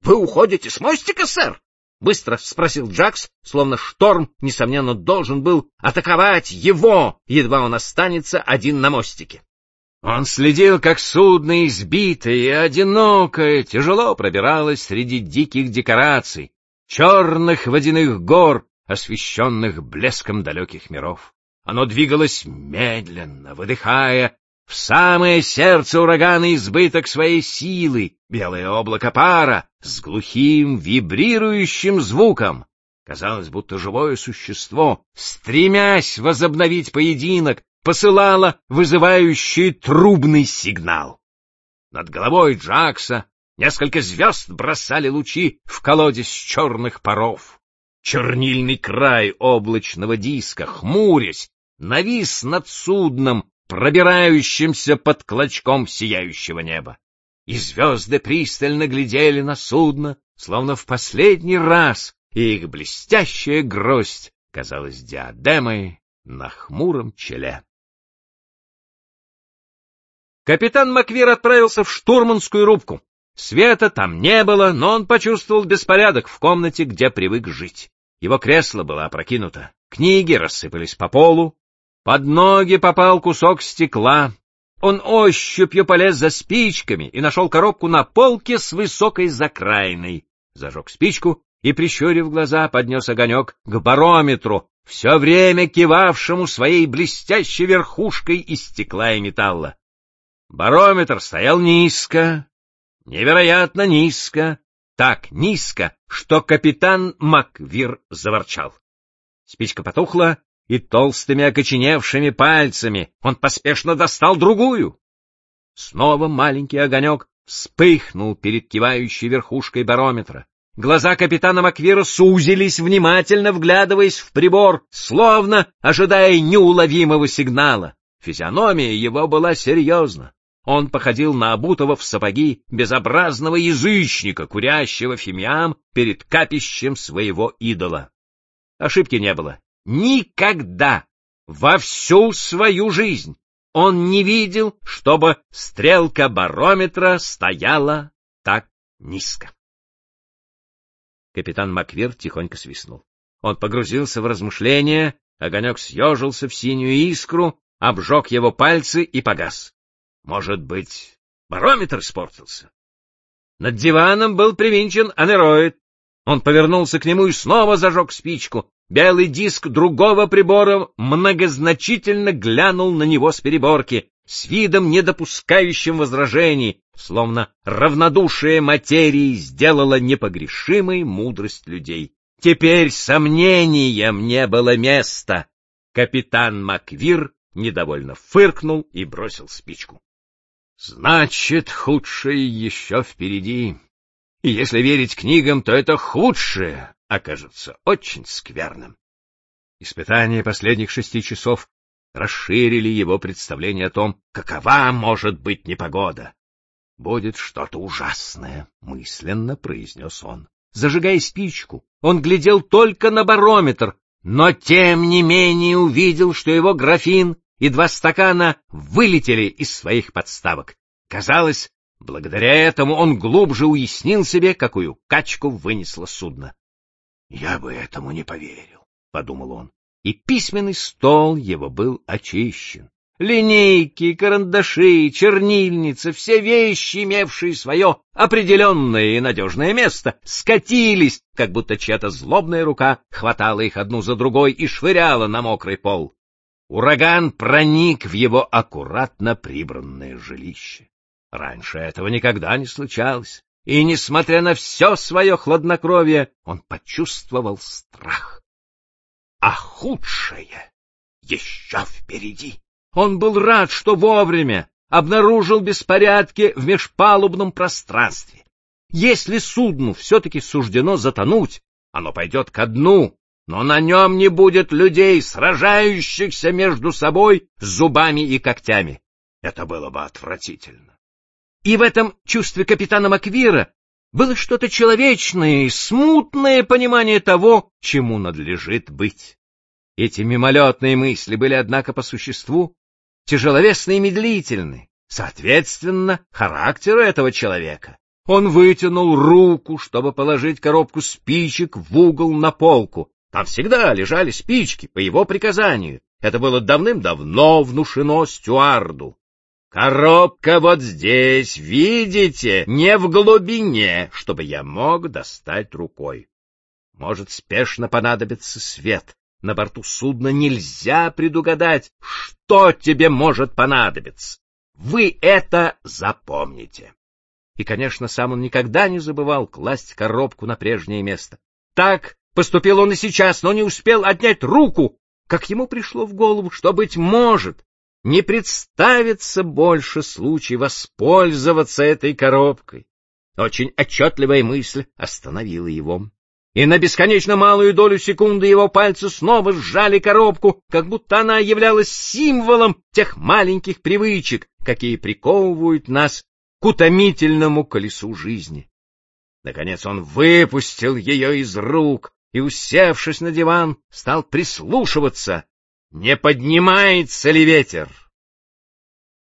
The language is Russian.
Вы уходите с мостика, сэр? — быстро спросил Джакс, словно шторм, несомненно, должен был атаковать его, едва он останется один на мостике. Он следил, как судно избитое и одинокое тяжело пробиралось среди диких декораций, черных водяных гор, освещенных блеском далеких миров. Оно двигалось медленно, выдыхая в самое сердце урагана избыток своей силы, белое облако пара с глухим вибрирующим звуком. Казалось, будто живое существо, стремясь возобновить поединок, посылало вызывающий трубный сигнал. Над головой Джакса несколько звезд бросали лучи в колодец черных паров. Чернильный край облачного диска, хмурясь, навис над судном, пробирающимся под клочком сияющего неба. И звезды пристально глядели на судно, словно в последний раз, и их блестящая гроздь казалась диадемой на хмуром челе. Капитан Маквир отправился в штурманскую рубку. Света там не было, но он почувствовал беспорядок в комнате, где привык жить. Его кресло было опрокинуто, книги рассыпались по полу, под ноги попал кусок стекла. Он ощупью полез за спичками и нашел коробку на полке с высокой закраиной. Зажег спичку и, прищурив глаза, поднес огонек к барометру, все время кивавшему своей блестящей верхушкой из стекла и металла. Барометр стоял низко, невероятно низко, так низко, что капитан Маквир заворчал. Спичка потухла, и толстыми окоченевшими пальцами он поспешно достал другую. Снова маленький огонек вспыхнул перед кивающей верхушкой барометра. Глаза капитана Маквира сузились, внимательно вглядываясь в прибор, словно ожидая неуловимого сигнала. Физиономия его была серьезна. Он походил на обутого в сапоги безобразного язычника, курящего фимиам перед капищем своего идола. Ошибки не было. Никогда во всю свою жизнь он не видел, чтобы стрелка барометра стояла так низко. Капитан Маквир тихонько свистнул. Он погрузился в размышления, огонек съежился в синюю искру, обжег его пальцы и погас. Может быть, барометр испортился? Над диваном был привинчен анероид. Он повернулся к нему и снова зажег спичку. Белый диск другого прибора многозначительно глянул на него с переборки, с видом, не допускающим возражений, словно равнодушие материи сделало непогрешимой мудрость людей. Теперь сомнениям не было места. Капитан Маквир недовольно фыркнул и бросил спичку. Значит, худшее еще впереди. И если верить книгам, то это худшее окажется очень скверным. Испытания последних 6 часов расширили его представление о том, какова может быть непогода. «Будет что-то ужасное», — мысленно произнес он. Зажигая спичку, он глядел только на барометр, но тем не менее увидел, что его графин и 2 стакана вылетели из своих подставок. Казалось, благодаря этому он глубже уяснил себе, какую качку вынесло судно. «Я бы этому не поверил», — подумал он, и письменный стол его был очищен. Линейки, карандаши, чернильницы, все вещи, имевшие свое определенное и надежное место, скатились, как будто чья-то злобная рука хватала их одну за другой и швыряла на мокрый пол. Ураган проник в его аккуратно прибранное жилище. Раньше этого никогда не случалось, и, несмотря на все свое хладнокровие, он почувствовал страх. А худшее еще впереди. Он был рад, что вовремя обнаружил беспорядки в межпалубном пространстве. Если судну все-таки суждено затонуть, оно пойдет ко дну, но на нем не будет людей, сражающихся между собой зубами и когтями. Это было бы отвратительно. И в этом чувстве капитана Маквира было что-то человечное и смутное понимание того, чему надлежит быть. Эти мимолетные мысли были, однако, по существу тяжеловесны и медлительны, соответственно, характеру этого человека. Он вытянул руку, чтобы положить коробку спичек в угол на полку. Там всегда лежали спички, по его приказанию. Это было давным-давно внушено стюарду. «Коробка вот здесь, видите, не в глубине, чтобы я мог достать рукой. Может спешно понадобиться свет. На борту судна нельзя предугадать, что тебе может понадобиться. Вы это запомните». И, конечно, сам он никогда не забывал класть коробку на прежнее место. Так поступил он и сейчас, но не успел отнять руку, как ему пришло в голову, что, быть может, не представится больше случай воспользоваться этой коробкой. Очень отчетливая мысль остановила его. И на бесконечно малую долю секунды его пальцы снова сжали коробку, как будто она являлась символом тех маленьких привычек, какие приковывают нас к утомительному колесу жизни. Наконец он выпустил ее из рук и, усевшись на диван, стал прислушиваться, не поднимается ли ветер.